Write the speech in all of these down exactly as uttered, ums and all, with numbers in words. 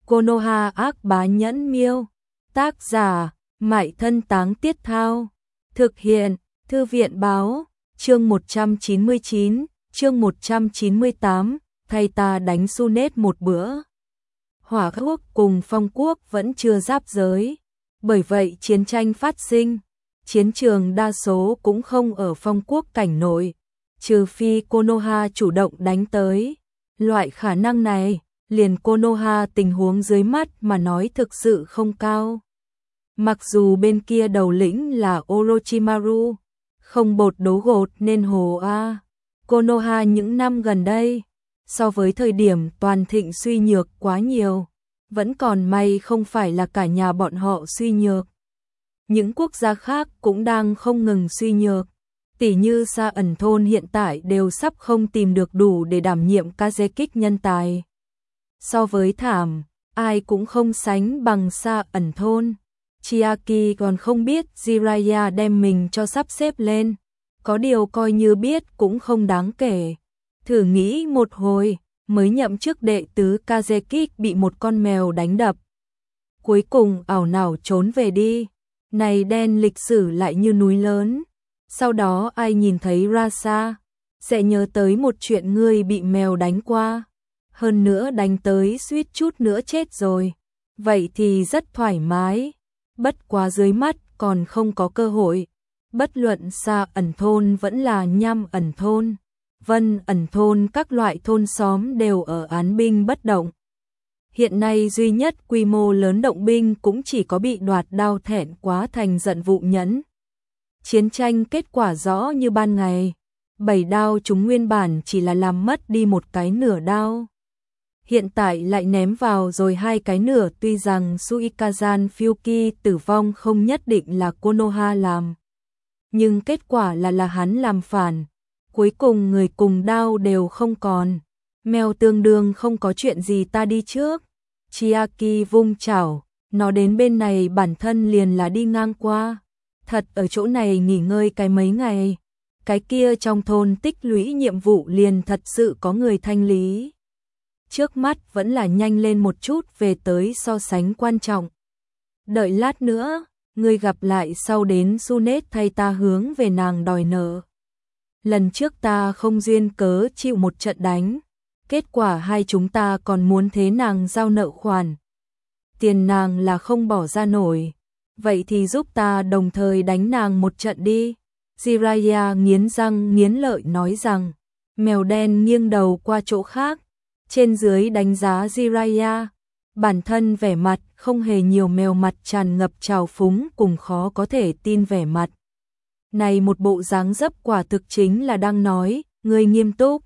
Konoha ác bá nhẫn miêu. Tác giả, Mại Thân Táng Tiết Thao. Thực hiện, Thư viện báo. Chương một trăm chín mươi chín, chương một trăm chín mươi tám, thay ta đánh Sunet một bữa. Hỏa quốc cùng Phong quốc vẫn chưa giáp giới, bởi vậy chiến tranh phát sinh. Chiến trường đa số cũng không ở Phong quốc cảnh nội, trừ phi Konoha chủ động đánh tới. Loại khả năng này, liền Konoha tình huống dưới mắt mà nói thực sự không cao. Mặc dù bên kia đầu lĩnh là Orochimaru, không bột đấu gột nên hồ a. Konoha những năm gần đây, so với thời điểm toàn thịnh suy nhược quá nhiều, vẫn còn may không phải là cả nhà bọn họ suy nhược. Những quốc gia khác cũng đang không ngừng suy nhược, tỉ như Sa ẩn thôn hiện tại đều sắp không tìm được đủ để đảm nhiệm Kazekik nhân tài. So với thảm, ai cũng không sánh bằng Sa ẩn thôn. Chiaki còn không biết Jiraiya đem mình cho sắp xếp lên, có điều coi như biết cũng không đáng kể. Thử nghĩ một hồi, mới nhậm chức đệ tứ Kazekik bị một con mèo đánh đập. Cuối cùng ảo não trốn về đi, này đen lịch sử lại như núi lớn. Sau đó ai nhìn thấy Rasa, sẽ nhớ tới một chuyện ngươi bị mèo đánh qua. Hơn nữa đánh tới suýt chút nữa chết rồi. Vậy thì rất thoải mái. Bất quá dưới mắt còn không có cơ hội. Bất luận Sa ẩn thôn vẫn là Nham ẩn thôn, Vân ẩn thôn, các loại thôn xóm đều ở án binh bất động. Hiện nay duy nhất quy mô lớn động binh cũng chỉ có bị đoạt đao thẹn quá thành giận vụ nhẫn. Chiến tranh kết quả rõ như ban ngày. Bảy đao chúng nguyên bản chỉ là làm mất đi một cái nửa đao, hiện tại lại ném vào rồi hai cái nửa. Tuy rằng Suikazan Fyuki tử vong không nhất định là Konoha làm, nhưng kết quả là là hắn làm phản. Cuối cùng người cùng đao đều không còn. Mèo tương đương không có chuyện gì, ta đi trước. Chiaki vung chảo, nó đến bên này bản thân liền là đi ngang qua. Thật ở chỗ này nghỉ ngơi cái mấy ngày, cái kia trong thôn tích lũy nhiệm vụ liền thật sự có người thanh lý. Trước mắt vẫn là nhanh lên một chút về tới so sánh quan trọng. Đợi lát nữa, ngươi gặp lại sau đến Sunet thay ta hướng về nàng đòi nợ. Lần trước ta không duyên cớ chịu một trận đánh, kết quả hai chúng ta còn muốn thế nàng giao nợ khoản. Tiền nàng là không bỏ ra nổi, vậy thì giúp ta đồng thời đánh nàng một trận đi. Jiraiya nghiến răng nghiến lợi nói rằng. Mèo đen nghiêng đầu qua chỗ khác, trên dưới đánh giá Jiraiya. Bản thân vẻ mặt không hề nhiều, mèo mặt tràn ngập trào phúng cùng khó có thể tin vẻ mặt. Này một bộ dáng dấp quả thực chính là đang nói, ngươi nghiêm túc.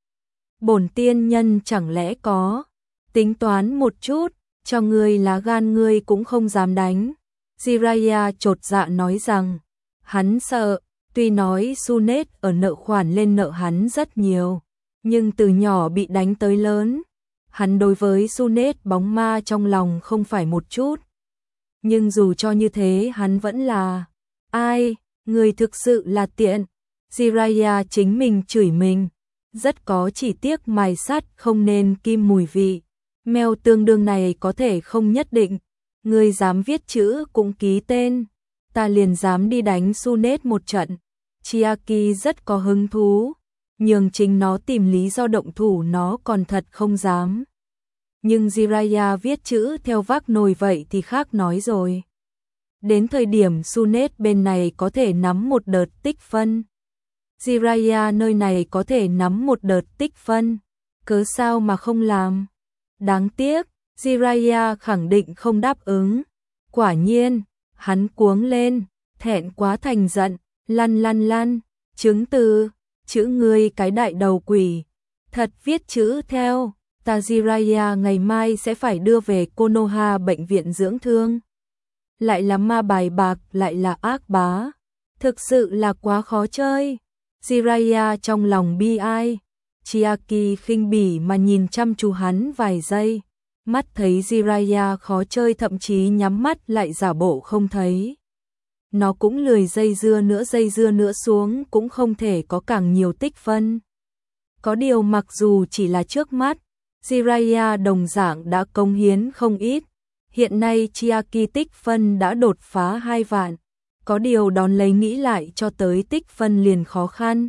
Bổn tiên nhân chẳng lẽ có tính toán một chút, cho ngươi lá gan ngươi cũng không dám đánh. Jiraiya chột dạ nói rằng, hắn sợ, tuy nói Sunet ở nợ khoản lên nợ hắn rất nhiều, nhưng từ nhỏ bị đánh tới lớn, hắn đối với Sunet bóng ma trong lòng không phải một chút. Nhưng dù cho như thế hắn vẫn là, ai, người thực sự là tiện. Jiraiya chính mình chửi mình, rất có chỉ tiếc mài sắt không nên kim mùi vị. Mèo tương đương này có thể không nhất định, người dám viết chữ cũng ký tên, ta liền dám đi đánh Sunet một trận. Chiaki rất có hứng thú, nhường chính nó tìm lý do động thủ nó còn thật không dám. Nhưng Jiraiya viết chữ theo vác nồi vậy thì khác nói rồi. Đến thời điểm Sunet bên này có thể nắm một đợt tích phân, Jiraiya nơi này có thể nắm một đợt tích phân, cớ sao mà không làm. Đáng tiếc, Jiraiya khẳng định không đáp ứng. Quả nhiên, hắn cuống lên, thẹn quá thành giận, lăn lăn lăn, chứng từ, chữ ngươi cái đại đầu quỷ, thật viết chữ theo, ta Jiraiya ngày mai sẽ phải đưa về Konoha bệnh viện dưỡng thương. Lại là ma bài bạc, lại là ác bá, thực sự là quá khó chơi. Jiraiya trong lòng bi ai. Chiaki khinh bỉ mà nhìn chăm chú hắn vài giây, mắt thấy Jiraiya khó chơi thậm chí nhắm mắt lại giả bộ không thấy. Nó cũng lười dây dưa nữa, dây dưa nữa xuống cũng không thể có càng nhiều tích phân. Có điều mặc dù chỉ là trước mắt, Jiraiya đồng dạng đã cống hiến không ít. Hiện nay Chiaki tích phân đã đột phá hai vạn. Có điều đón lấy nghĩ lại cho tới tích phân liền khó khăn.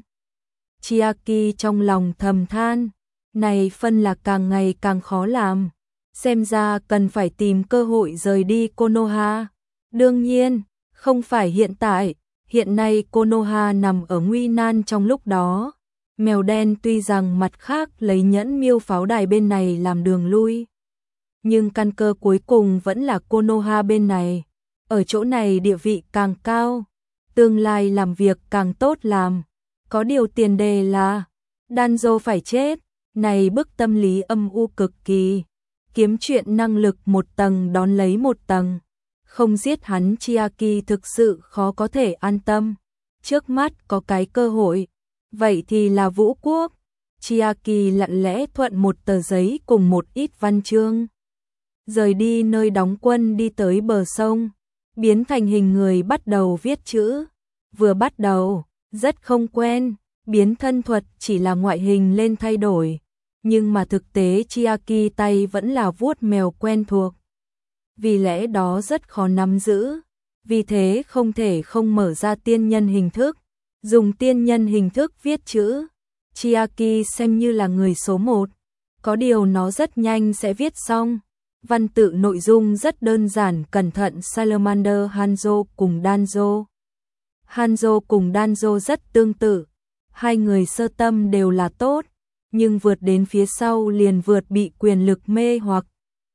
Chiaki trong lòng thầm than. Này phân là càng ngày càng khó làm. Xem ra cần phải tìm cơ hội rời đi Konoha. Đương nhiên, không phải hiện tại. Hiện nay Konoha nằm ở nguy nan trong lúc đó. Mèo đen tuy rằng mặt khác lấy nhẫn miêu pháo đài bên này làm đường lui. Nhưng căn cơ cuối cùng vẫn là Konoha bên này. Ở chỗ này địa vị càng cao. Tương lai làm việc càng tốt làm. Có điều tiền đề là Danzo phải chết. Này bức tâm lý âm u cực kỳ. Kiếm chuyện năng lực một tầng đón lấy một tầng. Không giết hắn Chiaki thực sự khó có thể an tâm. Trước mắt có cái cơ hội. Vậy thì là Vũ Quốc. Chiaki lặng lẽ thuận một tờ giấy cùng một ít văn chương. Rời đi nơi đóng quân đi tới bờ sông. Biến thành hình người bắt đầu viết chữ. Vừa bắt đầu, rất không quen. Biến thân thuật chỉ là ngoại hình lên thay đổi. Nhưng mà thực tế Chiaki tay vẫn là vuốt mèo quen thuộc. Vì lẽ đó rất khó nắm giữ. Vì thế không thể không mở ra tiên nhân hình thức. Dùng tiên nhân hình thức viết chữ. Chiaki xem như là người số một. Có điều nó rất nhanh sẽ viết xong. Văn tự nội dung rất đơn giản, cẩn thận. Salamander, Hanzo cùng Danzo. Hanzo cùng Danzo rất tương tự. Hai người sơ tâm đều là tốt. Nhưng vượt đến phía sau liền vượt bị quyền lực mê hoặc.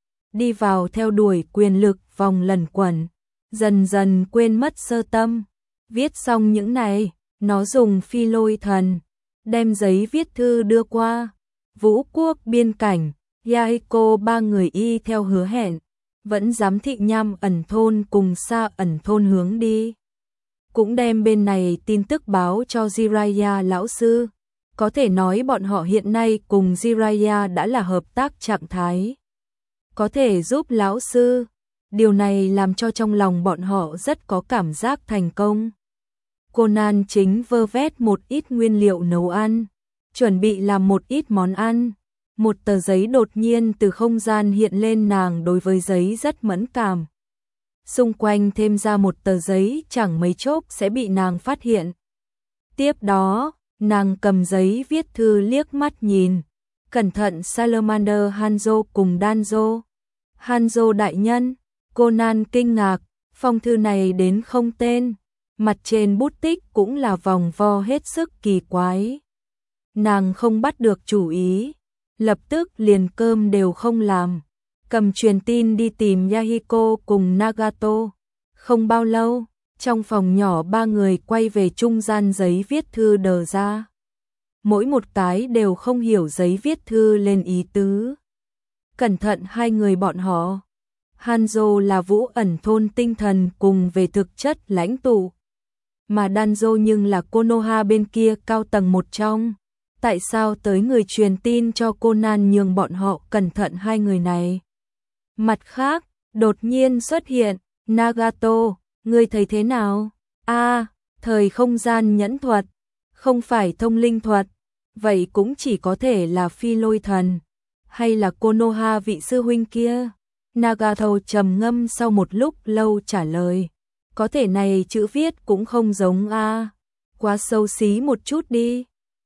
Đi vào theo đuổi quyền lực vòng lẩn quẩn. Dần dần quên mất sơ tâm. Viết xong những này, nó dùng phi lôi thần. Đem giấy viết thư đưa qua. Vũ Quốc biên cảnh. Yahiko ba người y theo hứa hẹn. Vẫn giám thị nham ẩn thôn cùng xa ẩn thôn hướng đi. Cũng đem bên này tin tức báo cho Jiraiya lão sư. Có thể nói bọn họ hiện nay cùng Jiraiya đã là hợp tác trạng thái. Có thể giúp lão sư. Điều này làm cho trong lòng bọn họ rất có cảm giác thành công. Conan chính vơ vét một ít nguyên liệu nấu ăn. Chuẩn bị làm một ít món ăn. Một tờ giấy đột nhiên từ không gian hiện lên, nàng đối với giấy rất mẫn cảm. Xung quanh thêm ra một tờ giấy chẳng mấy chốc sẽ bị nàng phát hiện. Tiếp đó, nàng cầm giấy viết thư liếc mắt nhìn. Cẩn thận. Salamander, Hanzo cùng Danzo. Hanzo đại nhân. Conan kinh ngạc. Phong thư này đến không tên. Mặt trên bút tích cũng là vòng vo hết sức kỳ quái. Nàng không bắt được chủ ý. Lập tức liền cơm đều không làm. Cầm truyền tin đi tìm Yahiko cùng Nagato. Không bao lâu, trong phòng nhỏ ba người quay về trung gian giấy viết thư đờ ra. Mỗi một cái đều không hiểu giấy viết thư lên ý tứ. Cẩn thận hai người bọn họ. Hanzo là Vũ ẩn thôn tinh thần cùng về thực chất lãnh tụ. Mà Danzo nhưng là Konoha bên kia cao tầng một trong. Tại sao tới người truyền tin cho Conan nhường bọn họ cẩn thận hai người này? Mặt khác, đột nhiên xuất hiện, Nagato, ngươi thấy thế nào? A, à, thời không gian nhẫn thuật, không phải thông linh thuật, vậy cũng chỉ có thể là phi lôi thần, hay là Konoha vị sư huynh kia? Nagato trầm ngâm sau một lúc lâu trả lời, có thể này chữ viết cũng không giống a, à. Quá xấu xí một chút đi.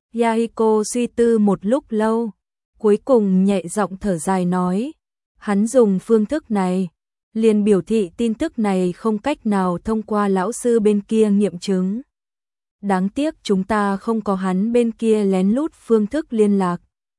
Yahiko suy tư một lúc lâu, cuối cùng nhẹ giọng thở dài nói, hắn dùng phương thức này, liền biểu thị tin tức này không cách nào thông qua lão sư bên kia nghiệm chứng. Đáng tiếc chúng ta không có hắn bên kia lén lút phương thức liên lạc.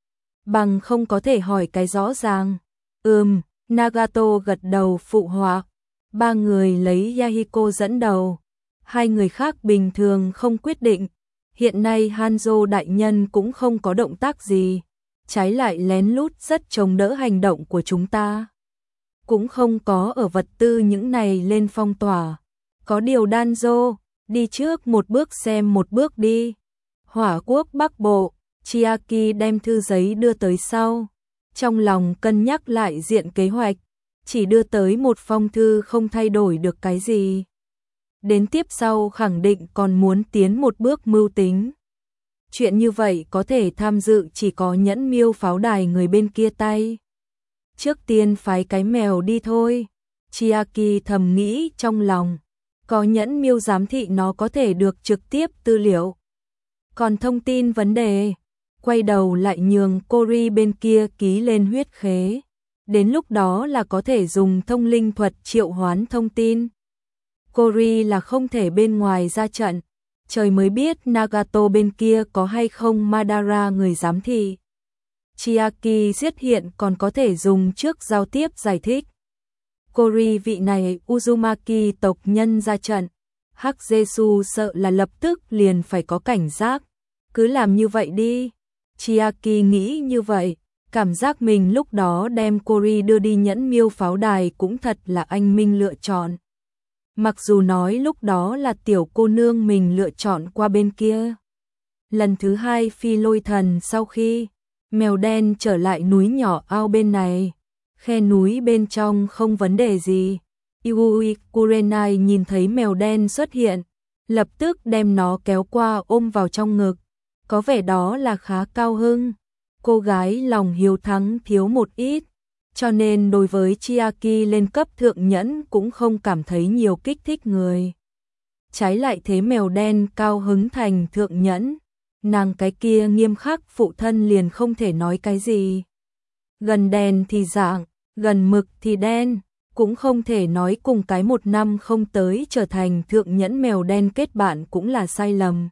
Bằng không có thể hỏi cái rõ ràng. Ừm, Nagato gật đầu phụ họa. Ba người lấy Yahiko dẫn đầu. Hai người khác bình thường không quyết định. Hiện nay Hanzo đại nhân cũng không có động tác gì. Trái lại lén lút rất chống đỡ hành động của chúng ta. Cũng không có ở vật tư những này lên phong tỏa. Có điều Danzo, đi trước một bước xem một bước đi. Hỏa quốc Bắc Bộ, Chiaki đem thư giấy đưa tới sau. Trong lòng cân nhắc lại diện kế hoạch. Chỉ đưa tới một phong thư không thay đổi được cái gì. Đến tiếp sau khẳng định còn muốn tiến một bước mưu tính. Chuyện như vậy có thể tham dự chỉ có Nhẫn Miêu pháo đài người bên kia tay. Trước tiên phái cái mèo đi thôi. Chiaki thầm nghĩ trong lòng. Có Nhẫn Miêu giám thị nó có thể được trực tiếp tư liệu. Còn thông tin vấn đề, quay đầu lại nhường Cory bên kia ký lên huyết khế. Đến lúc đó là có thể dùng thông linh thuật triệu hoán thông tin. Cory là không thể bên ngoài ra trận. Trời mới biết Nagato bên kia có hay không Madara người giám thị. Chiaki giết hiện còn có thể dùng trước giao tiếp giải thích. Cory vị này Uzumaki tộc nhân ra trận. Hắc Jesu sợ là lập tức liền phải có cảnh giác. Cứ làm như vậy đi. Chiaki nghĩ như vậy. Cảm giác mình lúc đó đem Cory đưa đi Nhẫn Miêu pháo đài cũng thật là anh minh lựa chọn. Mặc dù nói lúc đó là tiểu cô nương mình lựa chọn qua bên kia. Lần thứ hai phi lôi thần sau khi mèo đen trở lại núi nhỏ ao bên này. Khe núi bên trong không vấn đề gì. Yui Kurenai nhìn thấy mèo đen xuất hiện. Lập tức đem nó kéo qua ôm vào trong ngực. Có vẻ đó là khá cao hưng. Cô gái lòng hiếu thắng thiếu một ít. Cho nên đối với Chiaki lên cấp thượng nhẫn cũng không cảm thấy nhiều kích thích người. Trái lại thế mèo đen cao hứng thành thượng nhẫn. Nàng cái kia nghiêm khắc phụ thân liền không thể nói cái gì. Gần đèn thì dạng, gần mực thì đen. Cũng không thể nói cùng cái một năm không tới trở thành thượng nhẫn mèo đen kết bạn cũng là sai lầm.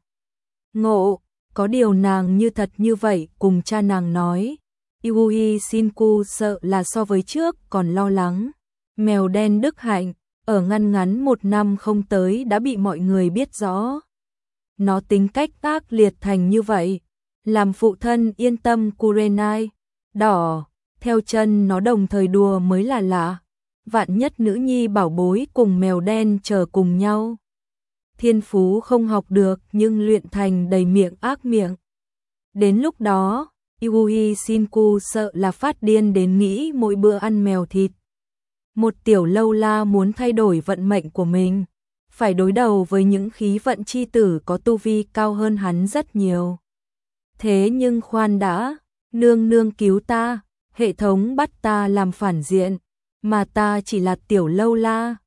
Ngộ, có điều nàng như thật như vậy cùng cha nàng nói. Yui Shinku sợ là so với trước còn lo lắng. Mèo đen đức hạnh, ở ngăn ngắn một năm không tới đã bị mọi người biết rõ. Nó tính cách ác liệt thành như vậy. Làm phụ thân yên tâm Kurenai. Đỏ, theo chân nó đồng thời đùa mới là lạ. Vạn nhất nữ nhi bảo bối cùng mèo đen chờ cùng nhau. Thiên phú không học được nhưng luyện thành đầy miệng ác miệng. Đến lúc đó, Yui Shinku sợ là phát điên đến nghĩ mỗi bữa ăn mèo thịt. Một tiểu lâu la muốn thay đổi vận mệnh của mình, phải đối đầu với những khí vận chi tử có tu vi cao hơn hắn rất nhiều. Thế nhưng khoan đã, nương nương cứu ta, hệ thống bắt ta làm phản diện, mà ta chỉ là tiểu lâu la,